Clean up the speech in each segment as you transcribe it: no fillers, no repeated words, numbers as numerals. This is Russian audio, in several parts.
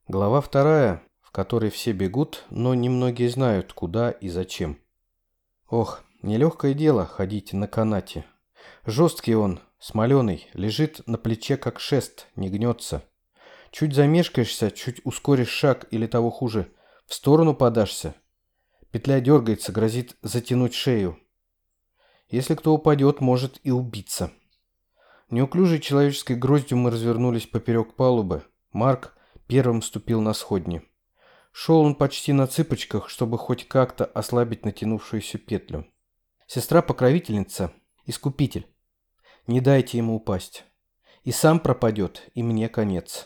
Глава вторая, в которой все бегут, но немногие знают, куда и зачем. Ох, нелегкое дело ходить на канате. Жесткий он, смоленый, лежит на плече как шест, не гнется. Чуть замешкаешься, чуть ускоришь шаг или того хуже, в сторону подашься. Петля дергается, грозит затянуть шею. Если кто упадет, может и убиться. Неуклюжей человеческой гроздью мы развернулись поперек палубы. Марк первым ступил на сходни. Шел он почти на цыпочках, чтобы хоть как-то ослабить натянувшуюся петлю. Сестра-покровительница, искупитель. Не дайте ему упасть. И сам пропадет, и мне конец.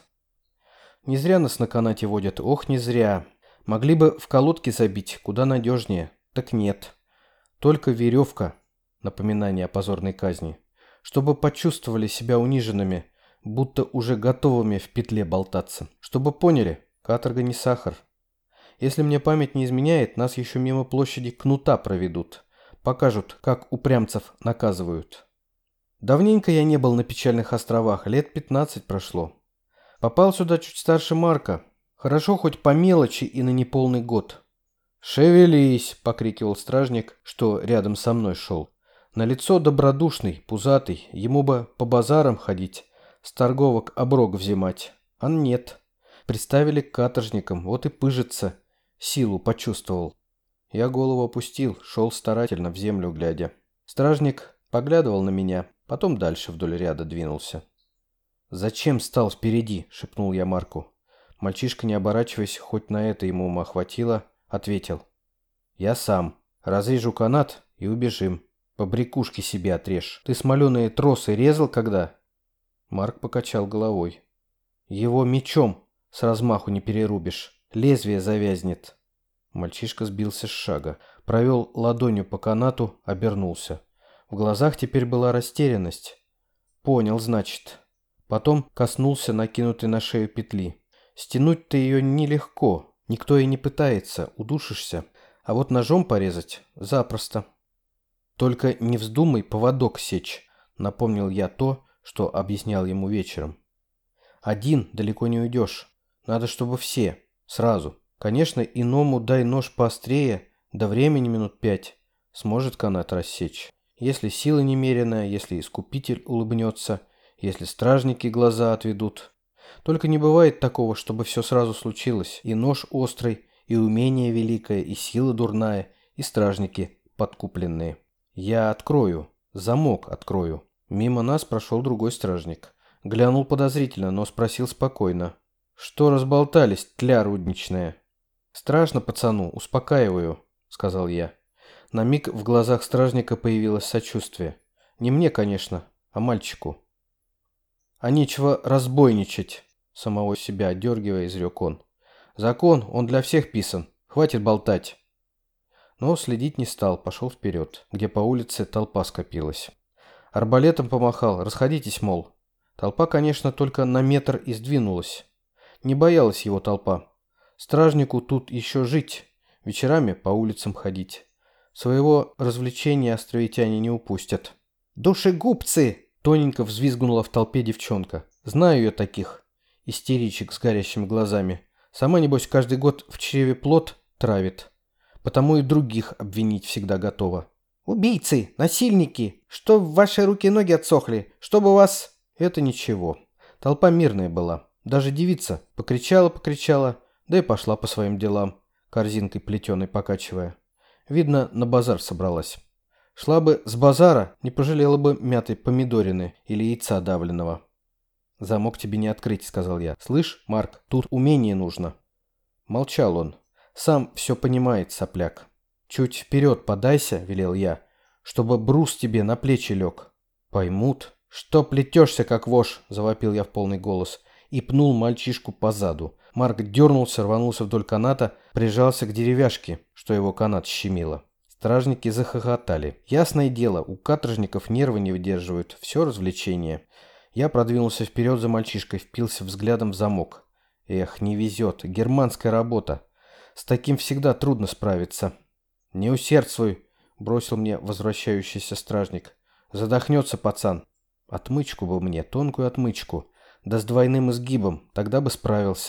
Не зря нас на канате водят, ох, не зря. Могли бы в колодке забить, куда надежнее. Так нет. Только веревка, напоминание о позорной казни. Чтобы почувствовали себя униженными, будто уже готовыми в петле болтаться. Чтобы поняли, каторга не сахар. Если мне память не изменяет, нас еще мимо площади Кнута проведут. Покажут, как упрямцев наказывают. Давненько я не был на печальных островах, лет 15 прошло. Попал сюда чуть старше Марка. Хорошо хоть по мелочи и на неполный год. «Шевелись!» — покрикивал стражник, что рядом со мной шел. На лицо добродушный, пузатый, ему бы по базарам ходить, с торговок оброк взимать. А нет. Приставили к каторжникам, вот и пыжится. Силу почувствовал. Я голову опустил, шел старательно в землю глядя. Стражник поглядывал на меня, потом дальше вдоль ряда двинулся. «Зачем стал впереди?» — шепнул я Марку. Мальчишка, не оборачиваясь, хоть на это ему ума хватило, ответил. «Я сам. Разрежу канат и убежим. По брякушке себе отрежь. Ты смоленые тросы резал когда?» Марк покачал головой. «Его мечом с размаху не перерубишь. Лезвие завязнет». Мальчишка сбился с шага, провел ладонью по канату, обернулся. В глазах теперь была растерянность. «Понял, значит». Потом коснулся накинутой на шею петли. Стянуть-то ее нелегко, никто и не пытается, удушишься. А вот ножом порезать запросто. «Только не вздумай поводок сечь», — напомнил я то, что объяснял ему вечером. «Один далеко не уйдешь. Надо, чтобы все. Сразу. Конечно, иному дай нож поострее, да времени минут 5. Сможет канат рассечь. Если сила немеренная, если искупитель улыбнется, если стражники глаза отведут. Только не бывает такого, чтобы все сразу случилось. И нож острый, и умение великое, и сила дурная, и стражники подкупленные. Я открою. Замок открою». Мимо нас прошел другой стражник. Глянул подозрительно, но спросил спокойно. «Что разболтались, тля рудничная?» «Страшно пацану, успокаиваю», — сказал я. На миг в глазах стражника появилось сочувствие. Не мне, конечно, а мальчику. «А нечего разбойничать», — самого себя отдергивая, изрек он. «Закон, он для всех писан. Хватит болтать». Но следить не стал, пошел вперед, где по улице толпа скопилась. Арбалетом помахал, расходитесь, мол. Толпа, конечно, только на метр и сдвинулась. Не боялась его толпа. Стражнику тут еще жить, вечерами по улицам ходить. Своего развлечения островитяне не упустят. «Душегубцы!» — тоненько взвизгнула в толпе девчонка. «Знаю я таких. Истеричек с горящими глазами. Сама, небось, каждый год в чреве плод травит. Потому и других обвинить всегда готова». «Убийцы! Насильники! Что в ваши руки-ноги отсохли? Чтобы вас...» Это ничего. Толпа мирная была. Даже девица покричала, да и пошла по своим делам, корзинкой плетеной покачивая. Видно, на базар собралась. Шла бы с базара, не пожалела бы мятой помидорины или яйца давленного. «Замок тебе не открыть», — сказал я. «Слышь, Марк, тут умение нужно». Молчал он. Сам все понимает, сопляк. «Чуть вперед подайся», — велел я, — «чтобы брус тебе на плечи лег». «Поймут». «Что плетешься, как вошь?» — завопил я в полный голос и пнул мальчишку по заду. Марк дернулся, рванулся вдоль каната, прижался к деревяшке, что его канат щемило. Стражники захохотали. Ясное дело, у каторжников нервы не выдерживают, все развлечение. Я продвинулся вперед за мальчишкой, впился взглядом в замок. Эх, не везет, германская работа. С таким всегда трудно справиться. «Не усердствуй», — бросил мне возвращающийся стражник. «Задохнется пацан». Отмычку бы мне, тонкую отмычку, да с двойным изгибом, тогда бы справился.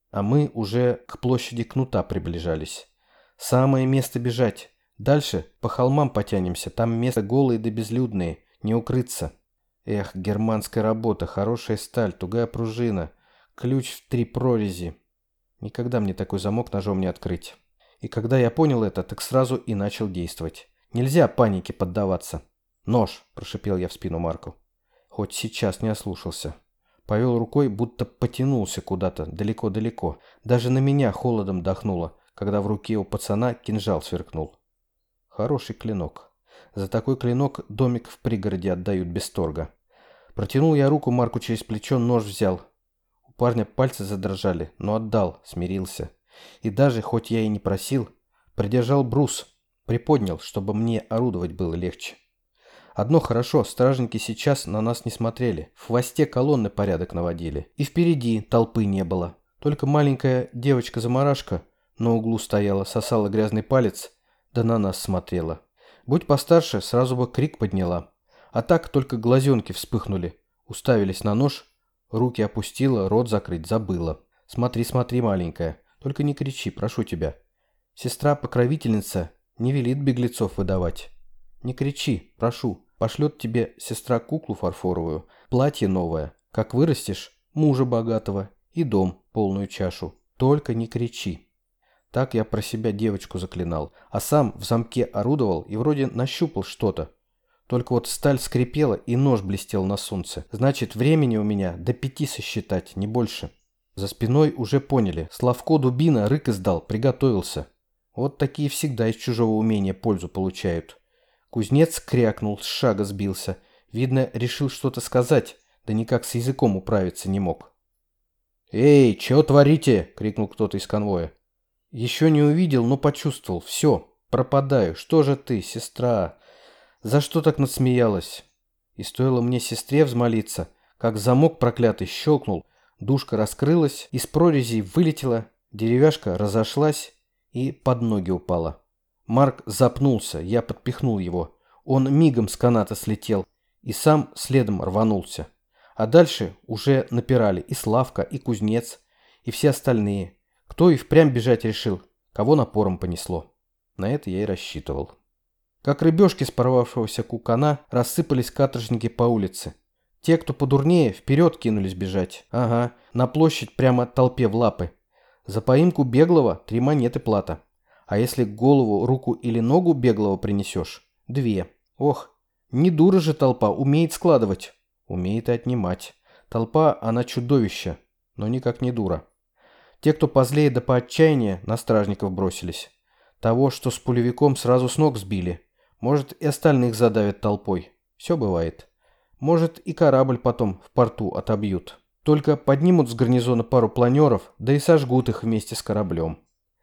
А мы уже к площади Кнута приближались. Самое место бежать. Дальше по холмам потянемся, там место голые да безлюдные, не укрыться. Эх, германская работа, хорошая сталь, тугая пружина, ключ в 3 прорези. Никогда мне такой замок ножом не открыть. И когда я понял это, так сразу и начал действовать. Нельзя панике поддаваться. «Нож!» – прошипел я в спину Марку. Хоть сейчас не ослушался. Повел рукой, будто потянулся куда-то, далеко-далеко. Даже на меня холодом дохнуло, когда в руке у пацана кинжал сверкнул. Хороший клинок. За такой клинок домик в пригороде отдают без торга. Протянул я руку Марку через плечо, нож взял. У парня пальцы задрожали, но отдал, смирился. И даже, хоть я и не просил, придержал брус, приподнял, чтобы мне орудовать было легче. Одно хорошо, стражники сейчас на нас не смотрели, в хвосте колонны порядок наводили. И впереди толпы не было. Только маленькая девочка-замарашка на углу стояла, сосала грязный палец, да на нас смотрела. Будь постарше, сразу бы крик подняла. А так только глазенки вспыхнули, уставились на нож, руки опустила, рот закрыть забыла. Смотри, смотри, маленькая, только не кричи, прошу тебя. Сестра-покровительница не велит беглецов выдавать. Не кричи, прошу. Пошлет тебе сестра куклу фарфоровую, платье новое, как вырастешь, мужа богатого и дом, полную чашу. Только не кричи. Так я про себя девочку заклинал, а сам в замке орудовал и вроде нащупал что-то. Только вот сталь скрипела и нож блестел на солнце. Значит, времени у меня до 5 сосчитать, не больше. За спиной уже поняли. Славко дубина рык издал, приготовился. Вот такие всегда из чужого умения пользу получают. Кузнец крякнул, с шага сбился. Видно, решил что-то сказать, да никак с языком управиться не мог. «Эй, чего творите?» — крикнул кто-то из конвоя. Еще не увидел, но почувствовал. Все, пропадаю. Что же ты, сестра? За что так насмеялась? И стоило мне сестре взмолиться, как замок проклятый щелкнул, душка раскрылась, из прорезей вылетела, деревяшка разошлась и под ноги упала. Марк запнулся, я подпихнул его. Он мигом с каната слетел и сам следом рванулся. А дальше уже напирали и Славка, и Кузнец, и все остальные. Кто и впрямь бежать решил, кого напором понесло. На это я и рассчитывал. Как рыбешки с порвавшегося кукана рассыпались каторжники по улице. Те, кто подурнее, вперед кинулись бежать. Ага, на площадь прямо толпе в лапы. За поимку беглого 3 монеты плата. А если голову, руку или ногу беглого принесешь, 2. Ох, не дура же толпа, умеет складывать. Умеет и отнимать. Толпа, она чудовище, но никак не дура. Те, кто позлее да поотчаяннее, на стражников бросились. Того, что с пулевиком, сразу с ног сбили. Может, и остальных задавят толпой. Все бывает. Может, и корабль потом в порту отобьют. Только поднимут с гарнизона пару планеров, да и сожгут их вместе с кораблем.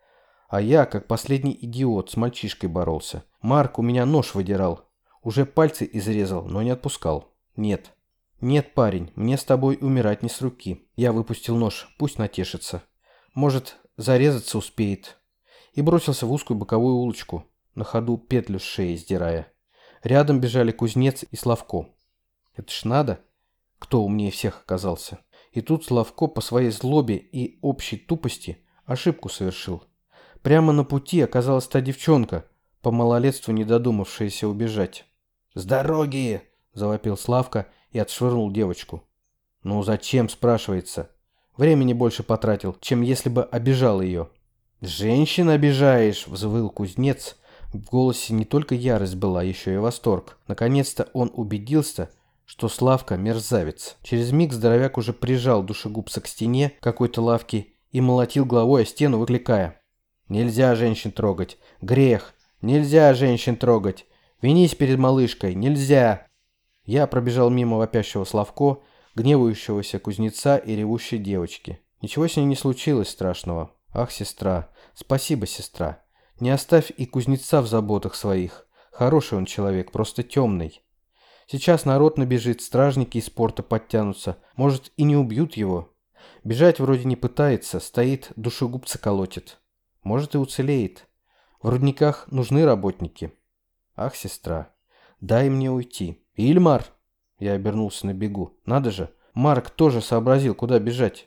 А я, как последний идиот, с мальчишкой боролся. Марк у меня нож выдирал. Уже пальцы изрезал, но не отпускал. Нет. Нет, парень, мне с тобой умирать не с руки. Я выпустил нож, пусть натешится. Может, зарезаться успеет. И бросился в узкую боковую улочку, на ходу петлю с шеи сдирая. Рядом бежали Кузнец и Славко. Это ж надо, кто умнее всех оказался. И тут Славко по своей злобе и общей тупости ошибку совершил. Прямо на пути оказалась та девчонка, по малолетству не додумавшаяся убежать. «С дороги!» – завопил Славка и отшвырнул девочку. «Ну зачем?» – спрашивается. Времени больше потратил, чем если бы обижал ее. «Женщин обижаешь!» – взвыл Кузнец. В голосе не только ярость была, еще и восторг. Наконец-то он убедился, что Славка мерзавец. Через миг здоровяк уже прижал душегубца к стене какой-то лавки и молотил головой о стену, выкликая: «Нельзя женщин трогать! Грех! Нельзя женщин трогать! Винись перед малышкой! Нельзя!» Я пробежал мимо вопящего Славко, гневающегося Кузнеца и ревущей девочки. Ничего с ней не случилось страшного. Ах, сестра! Спасибо, сестра! Не оставь и Кузнеца в заботах своих. Хороший он человек, просто темный. Сейчас народ набежит, стражники из порта подтянутся. Может, и не убьют его. Бежать вроде не пытается, стоит, душегубца колотит. Может, и уцелеет. В рудниках нужны работники. Ах, сестра, дай мне уйти. Ильмар! Я обернулся на бегу. Надо же, Марк тоже сообразил, куда бежать.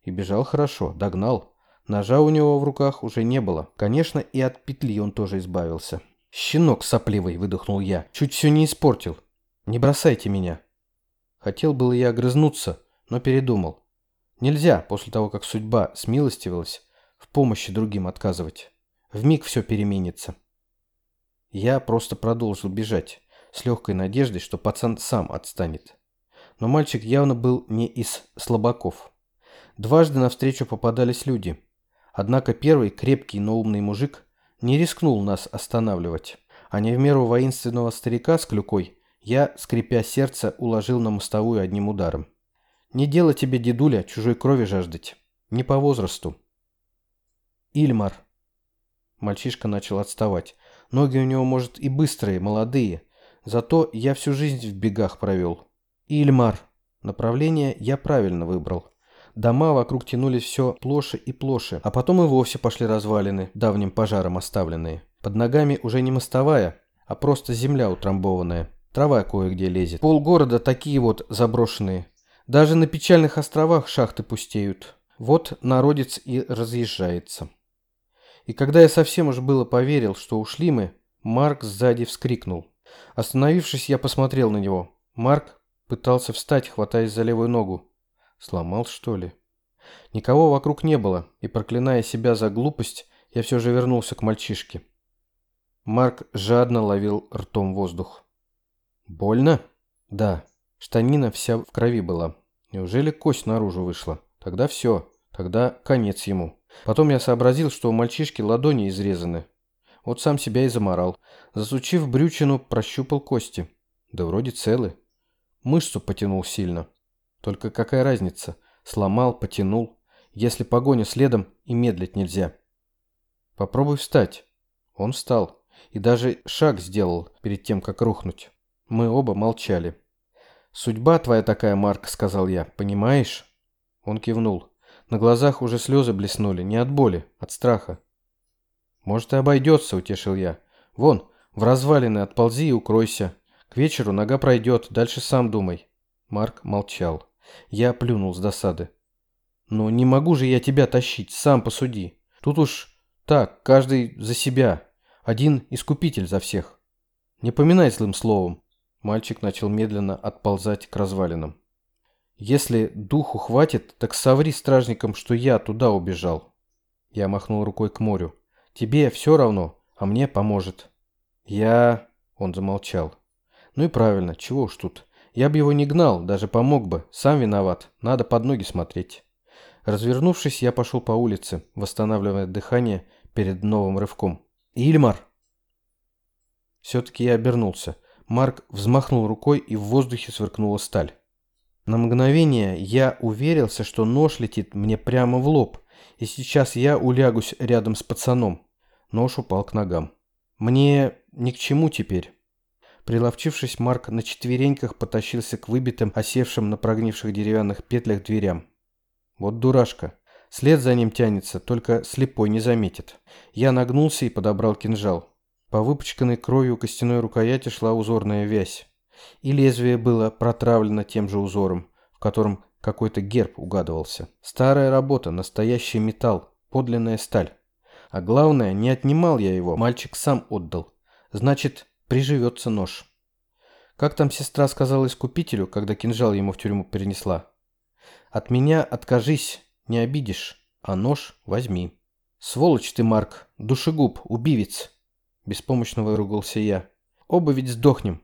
И бежал хорошо, догнал. Ножа у него в руках уже не было. Конечно, и от петли он тоже избавился. «Щенок сопливый», — выдохнул я. «Чуть все не испортил. Не бросайте меня». Хотел было я огрызнуться, но передумал. Нельзя, после того, как судьба смилостивилась, в помощи другим отказывать. Вмиг все переменится. Я просто продолжил бежать, с легкой надеждой, что пацан сам отстанет. Но мальчик явно был не из слабаков. Дважды навстречу попадались люди. Однако первый, крепкий, но умный мужик, не рискнул нас останавливать. А не в меру воинственного старика с клюкой я, скрипя сердце, уложил на мостовую одним ударом. Не дело тебе, дедуля, чужой крови жаждать. Не по возрасту. Ильмар. Мальчишка начал отставать. Ноги у него, может, и быстрые, молодые. Зато я всю жизнь в бегах провел. Ильмар. Направление я правильно выбрал. Дома вокруг тянулись все плоше и плоше, а потом и вовсе пошли развалины, давним пожаром оставленные. Под ногами уже не мостовая, а просто земля утрамбованная. Трава кое-где лезет. Полгорода такие вот заброшенные. Даже на печальных островах шахты пустеют. Вот народец и разъезжается. И когда я совсем уж было поверил, что ушли мы, Марк сзади вскрикнул. Остановившись, я посмотрел на него. Марк пытался встать, хватаясь за левую ногу. Сломал, что ли? Никого вокруг не было, и, проклиная себя за глупость, я все же вернулся к мальчишке. Марк жадно ловил ртом воздух. «Больно?» «Да. Штанина вся в крови была. Неужели кость наружу вышла? Тогда все. Тогда конец ему». Потом я сообразил, что у мальчишки ладони изрезаны. Вот сам себя и заморал. Засучив брючину, прощупал кости. Да вроде целы. Мышцу потянул сильно. Только какая разница? Сломал, потянул. Если погоня следом, и медлить нельзя. Попробуй встать. Он встал. И даже шаг сделал перед тем, как рухнуть. Мы оба молчали. «Судьба твоя такая, Марк», — сказал я. «Понимаешь?» Он кивнул. На глазах уже слезы блеснули. Не от боли, от страха. «Может, и обойдется», — утешил я. «Вон, в развалины отползи и укройся. К вечеру нога пройдет, дальше сам думай». Марк молчал. Я плюнул с досады. «Ну, не могу же я тебя тащить, сам посуди. Тут уж так, каждый за себя. Один искупитель за всех. Не поминай злым словом». Мальчик начал медленно отползать к развалинам. «Если духу хватит, так соври стражникам, что я туда убежал». Я махнул рукой к морю. «Тебе все равно, а мне поможет». Он замолчал. «Ну и правильно, чего уж тут. Я бы его не гнал, даже помог бы. Сам виноват. Надо под ноги смотреть». Развернувшись, я пошел по улице, восстанавливая дыхание перед новым рывком. «Ильмар!» Все-таки я обернулся. Марк взмахнул рукой, и в воздухе сверкнула сталь. На мгновение я уверился, что нож летит мне прямо в лоб, и сейчас я улягусь рядом с пацаном. Нож упал к ногам. Мне ни к чему теперь. Приловчившись, Марк на четвереньках потащился к выбитым, осевшим на прогнивших деревянных петлях дверям. Вот дурашка. След за ним тянется, только слепой не заметит. Я нагнулся и подобрал кинжал. По выпачканной кровью костяной рукояти шла узорная вязь. И лезвие было протравлено тем же узором, в котором какой-то герб угадывался. Старая работа, настоящий металл, подлинная сталь. А главное, не отнимал я его, мальчик сам отдал. Значит, приживется нож. Как там сестра сказала искупителю, когда кинжал ему в тюрьму перенесла? «От меня откажись, не обидишь, а нож возьми». «Сволочь ты, Марк, душегуб, убивец!» Беспомощно выругался я. «Оба ведь сдохнем».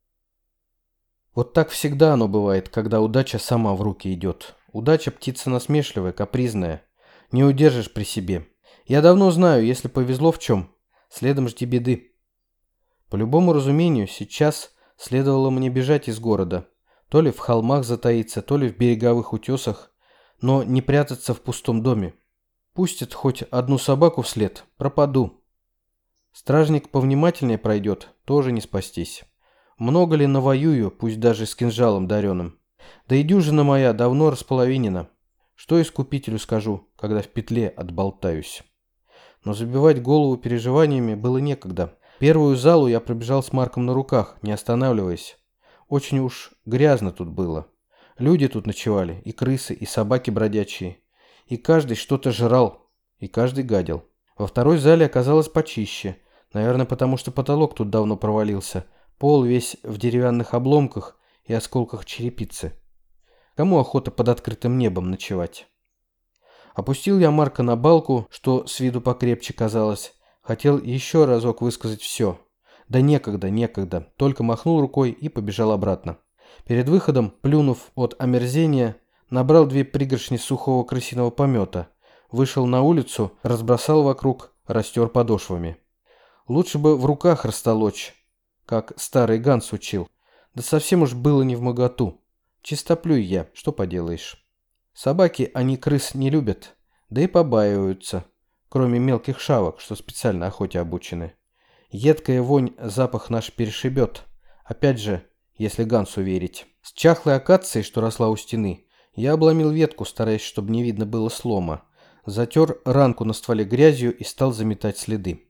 Вот так всегда оно бывает, когда удача сама в руки идет. Удача птица насмешливая, капризная. Не удержишь при себе. Я давно знаю, если повезло в чем, следом жди беды. По любому разумению, сейчас следовало мне бежать из города. То ли в холмах затаиться, то ли в береговых утесах, но не прятаться в пустом доме. Пустят хоть одну собаку вслед, пропаду. Стражник повнимательнее пройдет, тоже не спастись. Много ли навоюю, пусть даже с кинжалом дареным. Да и дюжина моя давно располовинена. Что искупителю скажу, когда в петле отболтаюсь? Но забивать голову переживаниями было некогда. Первую залу я пробежал с Марком на руках, не останавливаясь. Очень уж грязно тут было. Люди тут ночевали, и крысы, и собаки бродячие. И каждый что-то жрал, и каждый гадил. Во второй зале оказалось почище. Наверное, потому что потолок тут давно провалился. Пол весь в деревянных обломках и осколках черепицы. Кому охота под открытым небом ночевать? Опустил я Марка на балку, что с виду покрепче казалось. Хотел еще разок высказать все. Да некогда. Только махнул рукой и побежал обратно. Перед выходом, плюнув от омерзения, набрал 2 пригоршни сухого крысиного помета. Вышел на улицу, разбросал вокруг, растер подошвами. Лучше бы в руках растолочь, как старый Ганс учил. Да совсем уж было невмоготу. Чистоплюй я, что поделаешь. Собаки, они крыс не любят, да и побаиваются, кроме мелких шавок, что специально охоте обучены. Едкая вонь запах наш перешибет, опять же, если Гансу верить. С чахлой акацией, что росла у стены, я обломил ветку, стараясь, чтобы не видно было слома. Затер ранку на стволе грязью и стал заметать следы.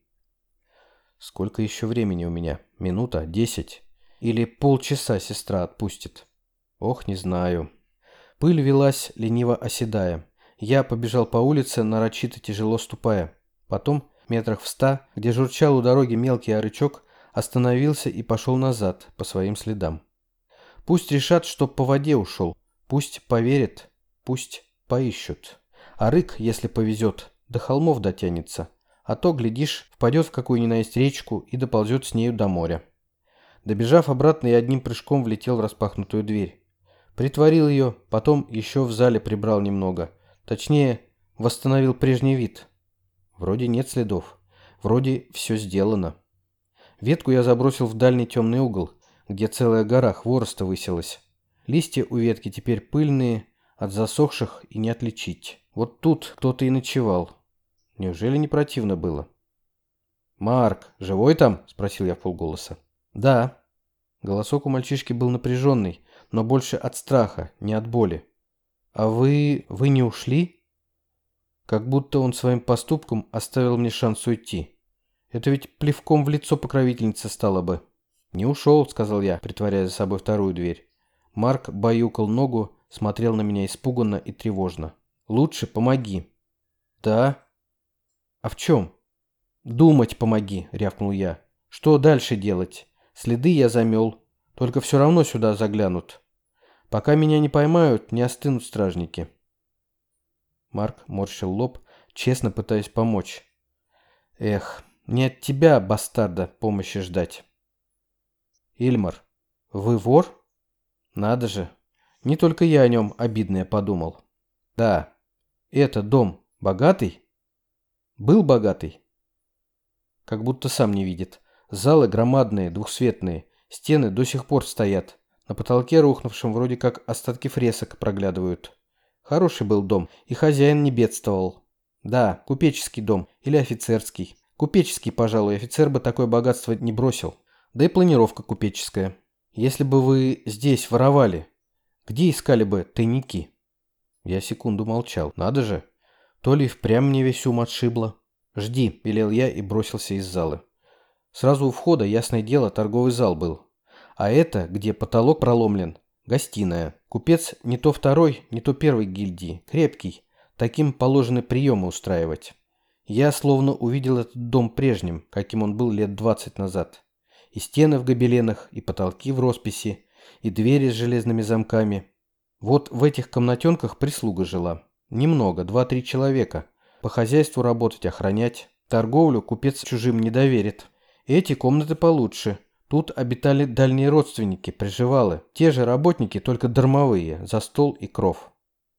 Сколько еще времени у меня? Минута? 10? Или полчаса сестра отпустит? Ох, не знаю. Пыль велась, лениво оседая. Я побежал по улице, нарочито тяжело ступая. Потом, метрах в 100, где журчал у дороги мелкий арычок, остановился и пошел назад, по своим следам. Пусть решат, что по воде ушел. Пусть поверят, пусть поищут. А рык, если повезет, до холмов дотянется. А то, глядишь, впадет в какую ни на есть речку и доползет с нею до моря. Добежав обратно, я одним прыжком влетел в распахнутую дверь. Притворил ее, потом еще в зале прибрал немного. Точнее, восстановил прежний вид. Вроде нет следов. Вроде все сделано. Ветку я забросил в дальний темный угол, где целая гора хвороста высилась. Листья у ветки теперь пыльные, от засохших и не отличить. Вот тут кто-то и ночевал. Неужели не противно было? «Марк, живой там?» – спросил я вполголоса. «Да». Голосок у мальчишки был напряженный, но больше от страха, не от боли. «А вы не ушли?» Как будто он своим поступком оставил мне шанс уйти. Это ведь плевком в лицо покровительница стала бы. «Не ушел», — сказал я, притворяя за собой вторую дверь. Марк баюкал ногу, смотрел на меня испуганно и тревожно. «Лучше помоги». «Да?» «А в чем?» «Думать помоги», — рявкнул я. «Что дальше делать? Следы я замел, только все равно сюда заглянут. Пока меня не поймают, не остынут стражники». Марк морщил лоб, честно пытаясь помочь. «Эх, не от тебя, бастарда, помощи ждать». «Ильмар, вы вор?» «Надо же, не только я о нем обидное подумал». «Да, это дом богатый?» «Был богатый?» Как будто сам не видит. Залы громадные, двухсветные, стены до сих пор стоят. На потолке рухнувшем вроде как остатки фресок проглядывают. Хороший был дом, и хозяин не бедствовал. Да, купеческий дом или офицерский. Купеческий, пожалуй, офицер бы такое богатство не бросил. Да и планировка купеческая. Если бы вы здесь воровали, где искали бы тайники? Я секунду молчал. Надо же. То ли впрямь мне весь ум отшибло. «Жди», — велел я и бросился из залы. Сразу у входа, ясное дело, торговый зал был. А это, где потолок проломлен, гостиная. Купец не то второй, не то первой гильдии. Крепкий. Таким положены приемы устраивать. Я словно увидел этот дом прежним, каким он был лет 20 назад. И стены в гобеленах, и потолки в росписи, и двери с железными замками. Вот в этих комнатенках прислуга жила. Немного, 2-3 человека. По хозяйству работать, охранять. Торговлю купец чужим не доверит. Эти комнаты получше. Тут обитали дальние родственники, приживалы. Те же работники, только дармовые, за стол и кров.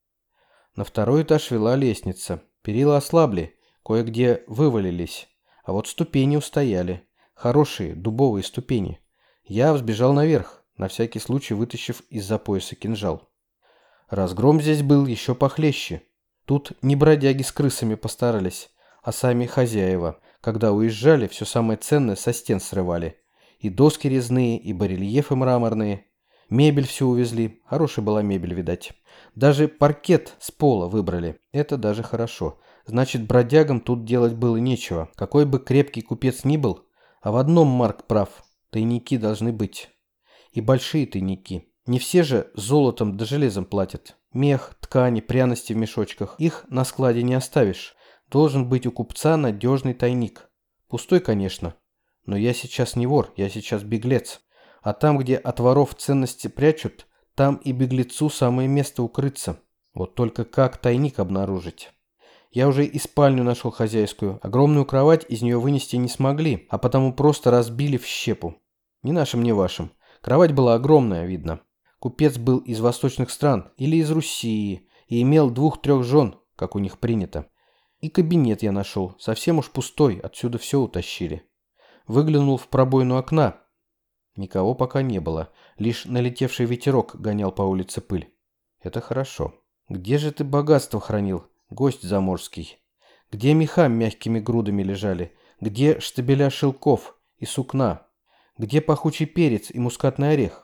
На второй этаж вела лестница. Перила ослабли, кое-где вывалились. А вот ступени устояли. Хорошие, дубовые ступени. Я взбежал наверх, на всякий случай вытащив из-за пояса кинжал. Разгром здесь был еще похлеще. Тут не бродяги с крысами постарались, а сами хозяева. Когда уезжали, все самое ценное со стен срывали. И доски резные, и барельефы мраморные. Мебель всю увезли. Хорошая была мебель, видать. Даже паркет с пола выбрали. Это даже хорошо. Значит, бродягам тут делать было нечего. Какой бы крепкий купец ни был, а в одном Марк прав. Тайники должны быть. И большие тайники. Не все же золотом да железом платят. Мех, ткани, пряности в мешочках. Их на складе не оставишь. Должен быть у купца надежный тайник. Пустой, конечно. Но я сейчас не вор, я сейчас беглец. А там, где от воров ценности прячут, там и беглецу самое место укрыться. Вот только как тайник обнаружить? Я уже и спальню нашел хозяйскую. Огромную кровать из нее вынести не смогли, а потому просто разбили в щепу. Ни нашим, ни вашим. Кровать была огромная, видно. Купец был из восточных стран или из Руси и имел 2-3 жен, как у них принято. И кабинет я нашел, совсем уж пустой, отсюда все утащили. Выглянул в пробоину окна. Никого пока не было, лишь налетевший ветерок гонял по улице пыль. Это хорошо. Где же ты богатство хранил, гость заморский? Где меха мягкими грудами лежали? Где штабеля шелков и сукна? Где пахучий перец и мускатный орех?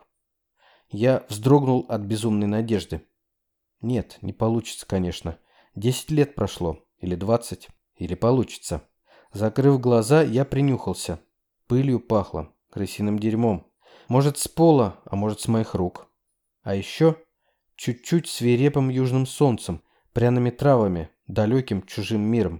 Я вздрогнул от безумной надежды. Нет, не получится, конечно. 10 лет прошло, или 20, или получится. Закрыв глаза, я принюхался. Пылью пахло, крысиным дерьмом. Может, с пола, а может, с моих рук. А еще чуть-чуть свирепым южным солнцем, пряными травами, далеким чужим миром.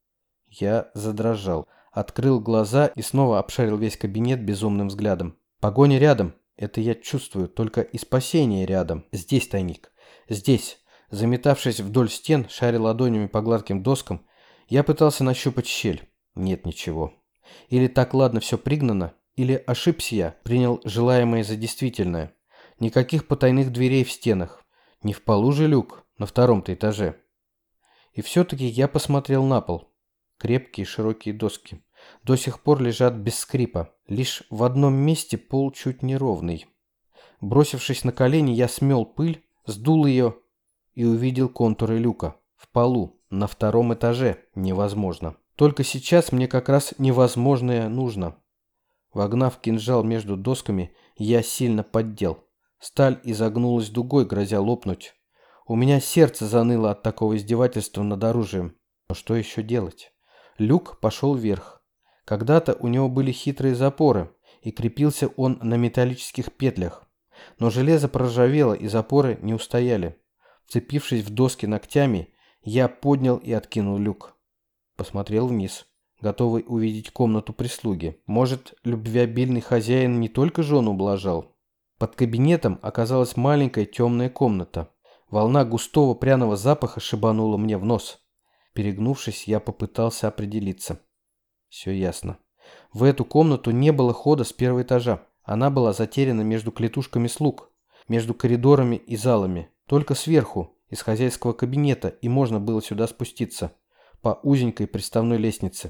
Я задрожал, открыл глаза и снова обшарил весь кабинет безумным взглядом. Погоня рядом, это я чувствую, только и спасение рядом. Здесь тайник, здесь. Заметавшись вдоль стен, шаря ладонями по гладким доскам, я пытался нащупать щель. Нет ничего. Или так ладно все пригнано, или ошибся я, принял желаемое за действительное. Никаких потайных дверей в стенах. Не в полу же люк, на 2-м этаже. И все-таки я посмотрел на пол. Крепкие широкие доски. До сих пор лежат без скрипа. Лишь в одном месте пол чуть неровный. Бросившись на колени, я смел пыль, сдул ее и увидел контуры люка. В полу, на 2-м этаже. Невозможно. Только сейчас мне как раз невозможное нужно. Вогнав кинжал между досками, я сильно поддел. Сталь изогнулась дугой, грозя лопнуть. У меня сердце заныло от такого издевательства над оружием. Но что еще делать? Люк пошел вверх. Когда-то у него были хитрые запоры, и крепился он на металлических петлях. Но железо проржавело, и запоры не устояли. Вцепившись в доски ногтями, я поднял и откинул люк. Посмотрел вниз, готовый увидеть комнату прислуги. Может, любвеобильный хозяин не только жену ублажал? Под кабинетом оказалась маленькая темная комната. Волна густого пряного запаха шибанула мне в нос. Перегнувшись, я попытался определиться. Все ясно. В эту комнату не было хода с 1-го этажа. Она была затеряна между клетушками слуг, между коридорами и залами. Только сверху, из хозяйского кабинета, и можно было сюда спуститься. По узенькой приставной лестнице.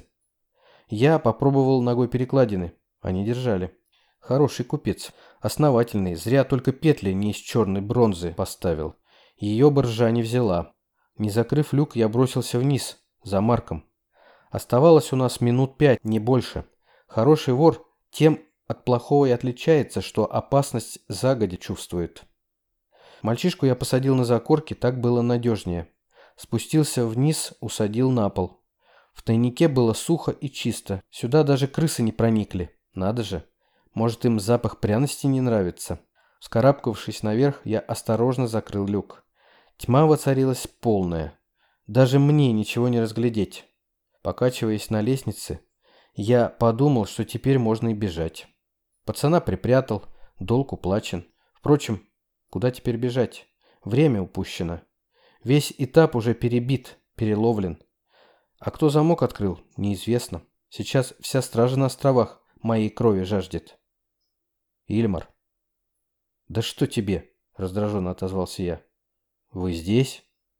Я попробовал ногой перекладины. Они держали. Хороший купец. Основательный. Зря только петли не из черной бронзы поставил. Ее бы ржа не взяла. Не закрыв люк, я бросился вниз, за Марком. Оставалось у нас минут 5, не больше. Хороший вор тем от плохого и отличается, что опасность загодя чувствует. Мальчишку я посадил на закорки, так было надежнее. Спустился вниз, усадил на пол. В тайнике было сухо и чисто. Сюда даже крысы не проникли. Надо же. Может, им запах пряности не нравится. Вскарабкавшись наверх, я осторожно закрыл люк. Тьма воцарилась полная. Даже мне ничего не разглядеть. Покачиваясь на лестнице, я подумал, что теперь можно и бежать. Пацана припрятал, долг уплачен. Впрочем, куда теперь бежать? Время упущено. Весь этап уже перебит, переловлен. А кто замок открыл, неизвестно. Сейчас вся стража на островах моей крови жаждет. Ильмар. «Да что тебе?» – раздраженно отозвался я. «Вы здесь?»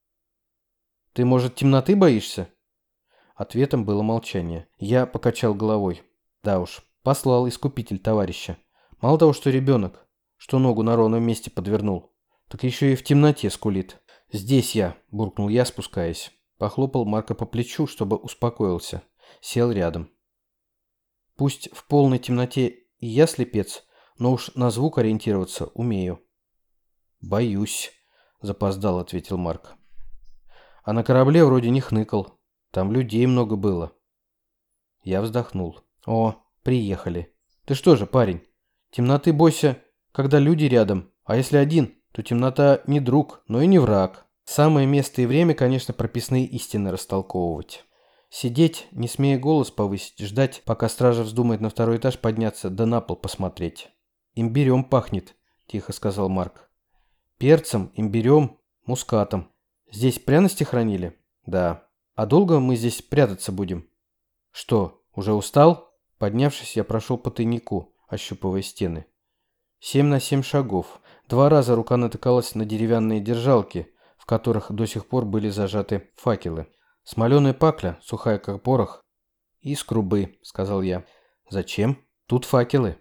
«Ты, может, темноты боишься?» Ответом было молчание. Я покачал головой. Да уж, послал искупитель товарища. Мало того, что ребенок, что ногу на ровном месте подвернул, так еще и в темноте скулит. «Здесь я», – буркнул я, спускаясь. Похлопал Марка по плечу, чтобы успокоился. Сел рядом. Пусть в полной темноте и я слепец, но уж на звук ориентироваться умею. «Боюсь», – запоздал, ответил Марк. «А на корабле вроде не хныкал. Там людей много было». Я вздохнул. «О, приехали. Ты что же, парень, темноты бойся, когда люди рядом, а если один, то темнота не друг, но и не враг. Самое место и время, конечно, прописные истины растолковывать. Сидеть, не смея голос повысить, ждать, пока стража вздумает на второй этаж подняться, да на пол посмотреть. «Имбирем пахнет», — тихо сказал Марк. «Перцем, имбирем, мускатом. Здесь пряности хранили?» «Да». «А долго мы здесь прятаться будем?» «Что, уже устал?» Поднявшись, я прошел по тайнику, ощупывая стены. 7 на 7 шагов. 2 раза рука натыкалась на деревянные держалки, в которых до сих пор были зажаты факелы. Смоленая пакля, сухая как порох. «И скрубы», — сказал я. «Зачем? Тут факелы».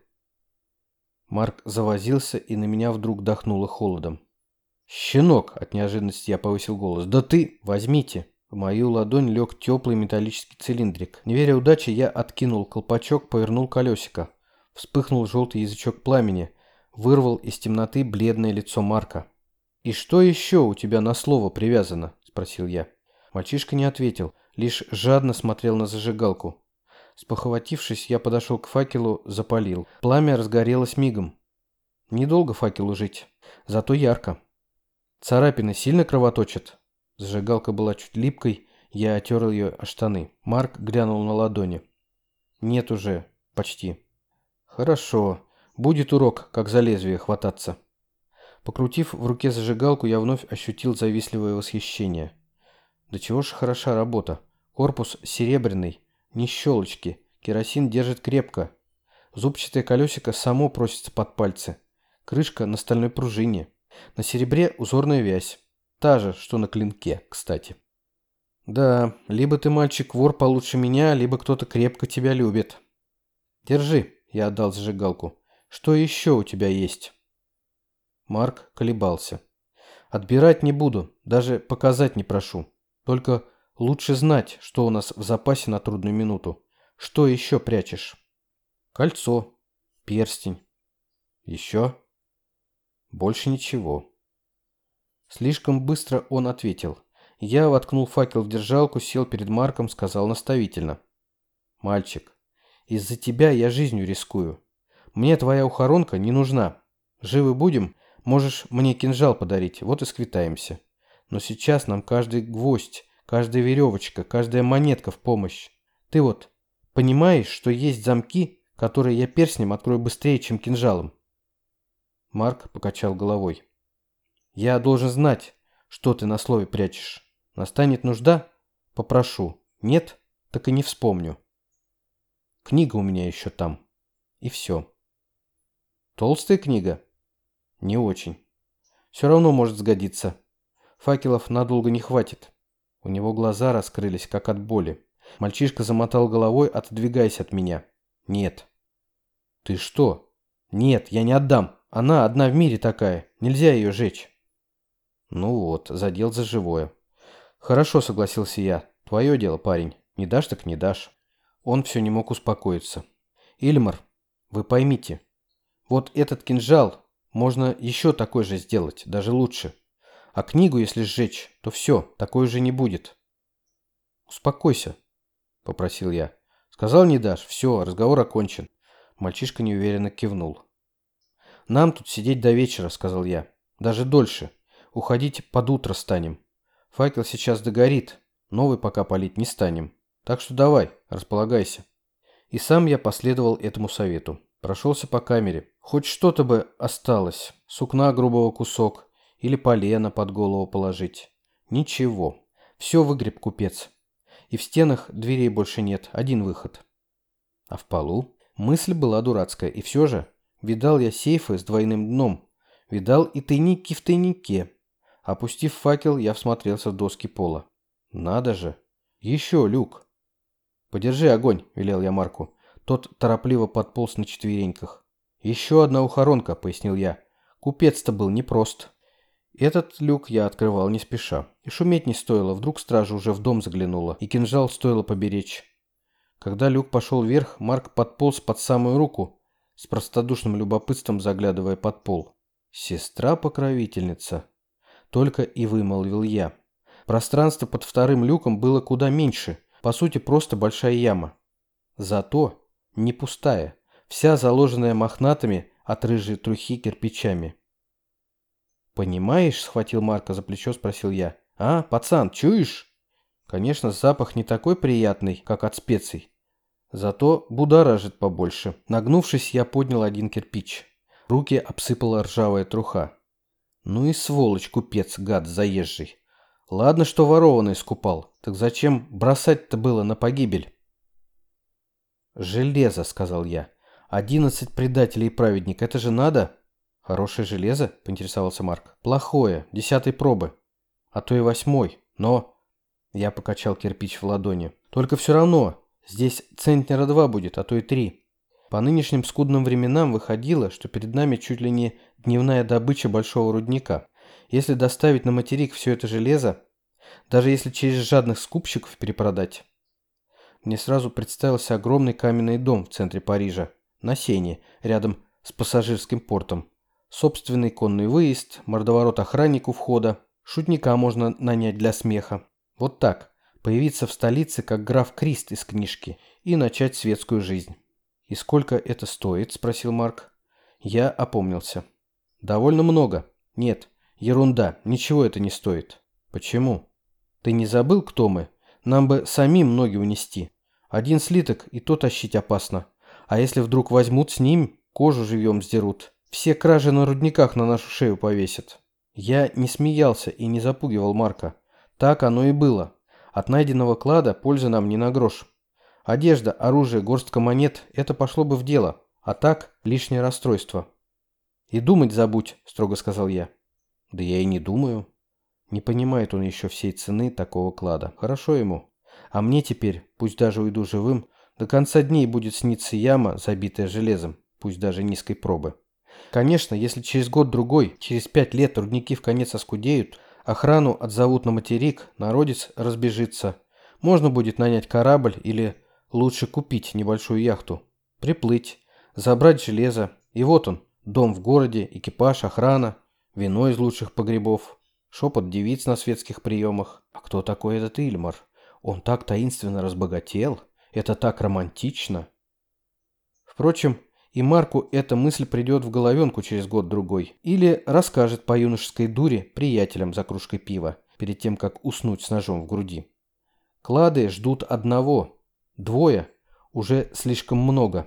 Марк завозился, и на меня вдруг дохнуло холодом. «Щенок!» — от неожиданности я повысил голос. «Да ты! Возьмите!» В мою ладонь лег теплый металлический цилиндрик. Не веря удаче, я откинул колпачок, повернул колесико. Вспыхнул желтый язычок пламени. Вырвал из темноты бледное лицо Марка. «И что еще у тебя на слово привязано?» — спросил я. Мальчишка не ответил, лишь жадно смотрел на зажигалку. Спохватившись, я подошел к факелу, запалил. Пламя разгорелось мигом. Недолго факелу жить, зато ярко. «Царапины сильно кровоточат?» Зажигалка была чуть липкой, я отер ее о штаны. Марк глянул на ладони. «Нет уже, почти». «Хорошо, будет урок, как за лезвие хвататься». Покрутив в руке зажигалку, я вновь ощутил завистливое восхищение. Да чего ж хороша работа. Корпус серебряный, ни щелочки, керосин держит крепко. Зубчатое колесико само просится под пальцы. Крышка на стальной пружине. На серебре узорная вязь. Та же, что на клинке, кстати. Да, либо ты мальчик-вор получше меня, либо кто-то крепко тебя любит. Держи, я отдал зажигалку. Что еще у тебя есть? Марк колебался. Отбирать не буду, даже показать не прошу. Только лучше знать, что у нас в запасе на трудную минуту. Что еще прячешь? Кольцо, перстень. Еще? Больше ничего. Слишком быстро он ответил. Я воткнул факел в держалку, сел перед Марком, сказал наставительно. «Мальчик, из-за тебя я жизнью рискую. Мне твоя ухоронка не нужна. Живы будем, можешь мне кинжал подарить, вот и сквитаемся. Но сейчас нам каждый гвоздь, каждая веревочка, каждая монетка в помощь. Ты вот понимаешь, что есть замки, которые я перстнем открою быстрее, чем кинжалом?» Марк покачал головой. «Я должен знать, что ты на слове прячешь. Настанет нужда? Попрошу. Нет? Так и не вспомню. Книга у меня еще там. И все». «Толстая книга?» «Не очень. Все равно может сгодиться. Факелов надолго не хватит». У него глаза раскрылись, как от боли. Мальчишка замотал головой, отодвигаясь от меня. «Нет». «Ты что?» «Нет, я не отдам. Она одна в мире такая. Нельзя ее жечь». Ну вот, задел за живое. «Хорошо», — согласился я. «Твое дело, парень. Не дашь, так не дашь». Он все не мог успокоиться. «Ильмар, вы поймите, вот этот кинжал можно еще такой же сделать, даже лучше. А книгу, если сжечь, то все, такой же не будет». «Успокойся», — попросил я. «Сказал, не дашь. Все, разговор окончен». Мальчишка неуверенно кивнул. «Нам тут сидеть до вечера», — сказал я. «Даже дольше. Уходить под утро станем. Факел сейчас догорит, новый пока палить не станем. Так что давай, располагайся». И сам я последовал этому совету. Прошелся по камере. Хоть что-то бы осталось. Сукна грубого кусок. Или полено под голову положить. Ничего. Все выгреб купец. И в стенах дверей больше нет. Один выход. А в полу? Мысль была дурацкая. И все же видал я сейфы с двойным дном. Видал и тайники в тайнике. Опустив факел, я всмотрелся в доски пола. Надо же. Еще люк. «Подержи огонь», — велел я Марку. Тот торопливо подполз на четвереньках. «Еще одна ухоронка», — пояснил я. «Купец-то был непрост». Этот люк я открывал не спеша. И шуметь не стоило, вдруг стража уже в дом заглянула, и кинжал стоило поберечь. Когда люк пошел вверх, Марк подполз под самую руку, с простодушным любопытством заглядывая под пол. «Сестра-покровительница», — только и вымолвил я. Пространство под вторым люком было куда меньше, по сути просто большая яма. Зато не пустая, вся заложенная мохнатыми от рыжей трухи кирпичами. «Понимаешь?» — схватил Марка за плечо, спросил я. «А, пацан, чуешь?» Конечно, запах не такой приятный, как от специй. Зато будоражит побольше. Нагнувшись, я поднял один кирпич. Руки обсыпала ржавая труха. Ну и сволочь, купец, гад заезжий. Ладно, что ворованный скупал. Так зачем бросать-то было на погибель? «Железо», — сказал я. 11 предателей и праведник. Это же надо? Хорошее железо? Поинтересовался Марк. Плохое. 10-й пробы. А то и 8-й. Но... Я покачал кирпич в ладони. Только все равно. Здесь центнера 2 будет, а то и 3. По нынешним скудным временам выходило, что перед нами чуть ли не дневная добыча большого рудника. Если доставить на материк все это железо, даже если через жадных скупщиков перепродать... Мне сразу представился огромный каменный дом в центре Парижа, на Сене, рядом с пассажирским портом. Собственный конный выезд, мордоворот охранник у входа, шутника можно нанять для смеха. Вот так, появиться в столице, как граф Крист из книжки, и начать светскую жизнь. «И сколько это стоит?» – спросил Марк. Я опомнился. «Довольно много. Нет, ерунда, ничего это не стоит». «Почему?» «Ты не забыл, кто мы? Нам бы самим ноги унести. Один слиток и то тащить опасно. А если вдруг возьмут с ним, кожу живьем сдерут. Все кражи на рудниках на нашу шею повесят». Я не смеялся и не запугивал Марка. Так оно и было. От найденного клада пользы нам не на грош. Одежда, оружие, горстка монет – это пошло бы в дело. А так лишнее расстройство. «И думать забудь», – строго сказал я. «Да я и не думаю». Не понимает он еще всей цены такого клада. Хорошо ему. А мне теперь, пусть даже уйду живым, до конца дней будет сниться яма, забитая железом, пусть даже низкой пробы. Конечно, если через год-другой, через 5 лет рудники вконец оскудеют, охрану отзовут на материк, народец разбежится. Можно будет нанять корабль или лучше купить небольшую яхту, приплыть, забрать железо. И вот он, дом в городе, экипаж, охрана, вино из лучших погребов, шепот девиц на светских приемах. А кто такой этот Ильмар? Он так таинственно разбогател. Это так романтично. Впрочем, и Марку эта мысль придет в головенку через год-другой. Или расскажет по юношеской дуре приятелям за кружкой пива, перед тем, как уснуть с ножом в груди. Клады ждут одного. 2 уже слишком много.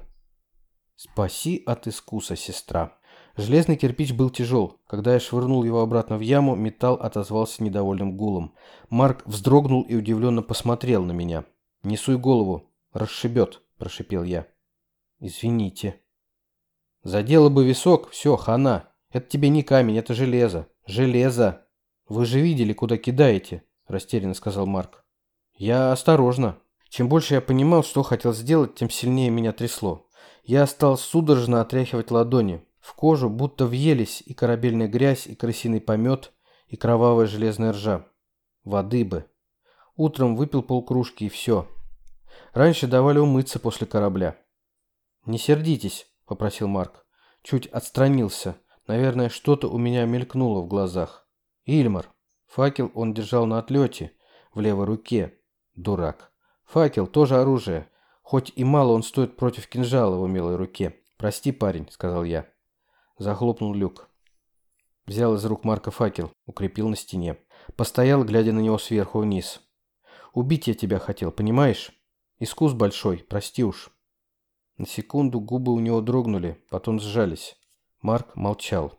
Спаси от искуса, сестра. Железный кирпич был тяжел. Когда я швырнул его обратно в яму, металл отозвался недовольным гулом. Марк вздрогнул и удивленно посмотрел на меня. «Не суй голову, расшибет», – прошипел я. «Извините». «Задело бы висок, все, хана. Это тебе не камень, это железо. Железо!» «Вы же видели, куда кидаете», – растерянно сказал Марк. «Я осторожно». Чем больше я понимал, что хотел сделать, тем сильнее меня трясло. Я стал судорожно отряхивать ладони. В кожу будто въелись и корабельная грязь, и крысиный помет, и кровавая железная ржа. Воды бы. Утром выпил полкружки и все. Раньше давали умыться после корабля. «Не сердитесь», — попросил Марк. Чуть отстранился. Наверное, что-то у меня мелькнуло в глазах. «Ильмар». Факел он держал на отлете, в левой руке. Дурак. Факел тоже оружие. Хоть и мало он стоит против кинжала в умелой руке. «Прости, парень», — сказал я. Захлопнул люк. Взял из рук Марка факел, укрепил на стене. Постоял, глядя на него сверху вниз. «Убить я тебя хотел, понимаешь? Искус большой, прости уж». На секунду губы у него дрогнули, потом сжались. Марк молчал.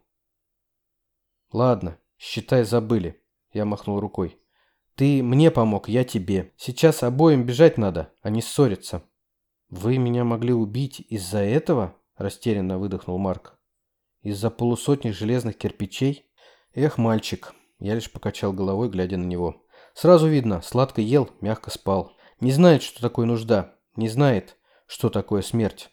«Ладно, считай, забыли», — я махнул рукой. «Ты мне помог, я тебе. Сейчас обоим бежать надо, а не ссориться». «Вы меня могли убить из-за этого?» — растерянно выдохнул Марк. «Из-за полусотни железных кирпичей?» «Эх, мальчик!» Я лишь покачал головой, глядя на него. «Сразу видно, сладко ел, мягко спал. Не знает, что такое нужда. Не знает, что такое смерть.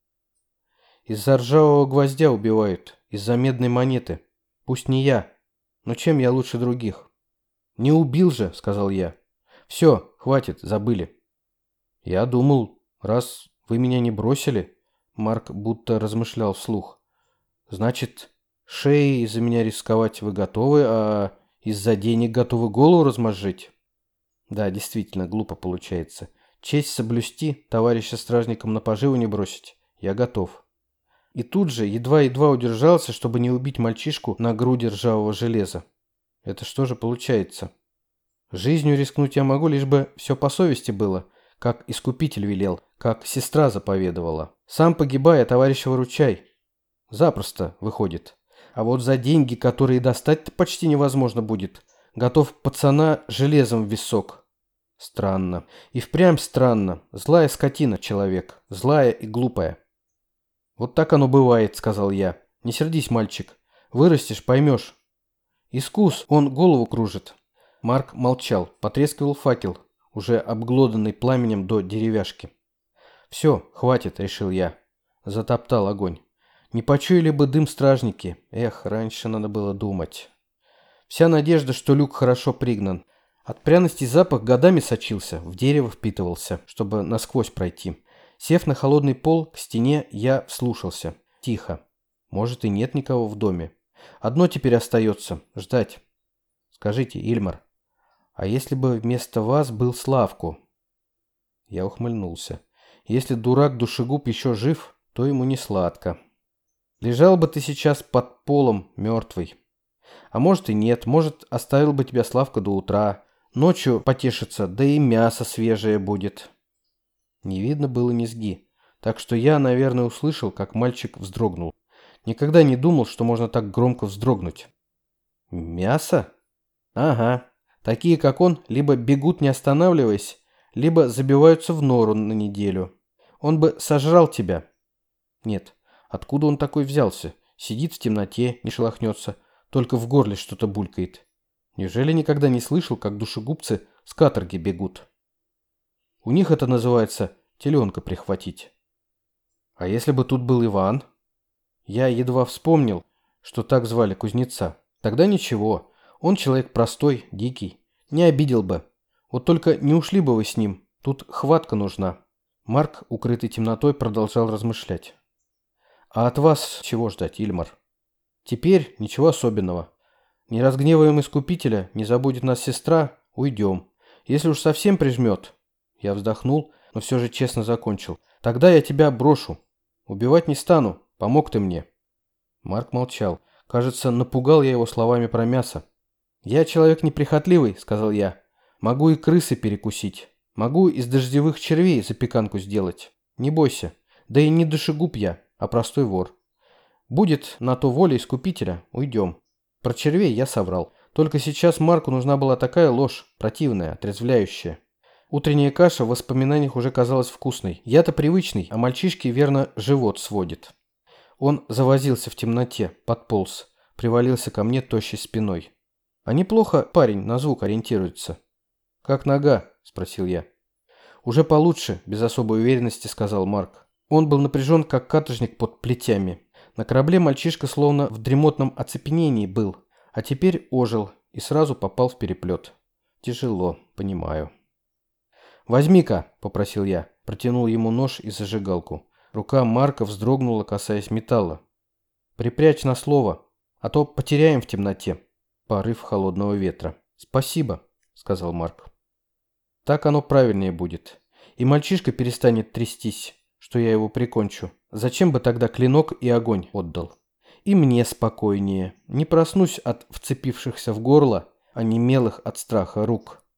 Из-за ржавого гвоздя убивают, из-за медной монеты. Пусть не я, но чем я лучше других?» «Не убил же», — сказал я. «Все, хватит, забыли». «Я думал, раз вы меня не бросили...» Марк будто размышлял вслух. «Значит, шеей из-за меня рисковать вы готовы, а из-за денег готовы голову размозжить?» «Да, действительно, глупо получается. Честь соблюсти, товарища стражникам на поживу не бросить. Я готов». И тут же едва-едва удержался, чтобы не убить мальчишку на груди ржавого железа. Это что же получается? Жизнью рискнуть я могу, лишь бы все по совести было, как Искупитель велел, как сестра заповедовала. Сам погибай, а товарища выручай. Запросто выходит. А вот за деньги, которые достать-то почти невозможно будет, готов пацана железом в висок. Странно. И впрямь странно. Злая скотина человек. Злая и глупая. Вот так оно бывает, сказал я. Не сердись, мальчик. Вырастешь, поймешь. Искус, он голову кружит. Марк молчал, потрескивал факел, уже обглоданный пламенем до деревяшки. Все, хватит, решил я. Затоптал огонь. Не почуяли бы дым стражники. Эх, раньше надо было думать. Вся надежда, что люк хорошо пригнан. От пряности запах годами сочился, в дерево впитывался, чтобы насквозь пройти. Сев на холодный пол, к стене, я вслушался. Тихо. Может, и нет никого в доме. Одно теперь остается – ждать. Скажите, Ильмар, а если бы вместо вас был Славку? Я ухмыльнулся. Если дурак-душегуб еще жив, то ему не сладко. Лежал бы ты сейчас под полом, мертвый. А может и нет, может, оставил бы тебя Славка до утра. Ночью потешится, да и мясо свежее будет. Не видно было низги, так что я, наверное, услышал, как мальчик вздрогнул. Никогда не думал, что можно так громко вздрогнуть. Мясо? Ага. Такие, как он, либо бегут не останавливаясь, либо забиваются в нору на неделю. Он бы сожрал тебя. Нет, откуда он такой взялся? Сидит в темноте, не шелохнется, только в горле что-то булькает. Неужели никогда не слышал, как душегубцы с каторги бегут? У них это называется теленка прихватить. А если бы тут был Иван? Я едва вспомнил, что так звали кузнеца. Тогда ничего, он человек простой, дикий, не обидел бы. Вот только не ушли бы вы с ним, тут хватка нужна. Марк, укрытый темнотой, продолжал размышлять. А от вас чего ждать, Ильмар? Теперь ничего особенного. Не разгневаем Искупителя, не забудет нас сестра, уйдем. Если уж совсем прижмет... Я вздохнул, но все же честно закончил. Тогда я тебя брошу. Убивать не стану, помог ты мне. Марк молчал. Кажется, напугал я его словами про мясо. Я человек неприхотливый, сказал я. Могу и крысы перекусить. Могу из дождевых червей запеканку сделать. Не бойся. Да и не душегуб я, а простой вор. Будет на то воля Искупителя, уйдем. Про червей я соврал. Только сейчас Марку нужна была такая ложь, противная, отрезвляющая. Утренняя каша в воспоминаниях уже казалась вкусной. Я-то привычный, а мальчишке, верно, живот сводит. Он завозился в темноте, подполз, привалился ко мне тощей спиной. А неплохо парень на звук ориентируется. «Как нога?» – спросил я. «Уже получше», – без особой уверенности сказал Марк. Он был напряжен, как каторжник под плетями. На корабле мальчишка словно в дремотном оцепенении был, а теперь ожил и сразу попал в переплет. Тяжело, понимаю. «Возьми-ка», – попросил я, протянул ему нож и зажигалку. Рука Марка вздрогнула, касаясь металла. «Припрячь на слово, а то потеряем в темноте». Порыв холодного ветра. «Спасибо», – сказал Марк. «Так оно правильнее будет. И мальчишка перестанет трястись, что я его прикончу. Зачем бы тогда клинок и огонь отдал? И мне спокойнее. Не проснусь от вцепившихся в горло, онемелых от страха рук».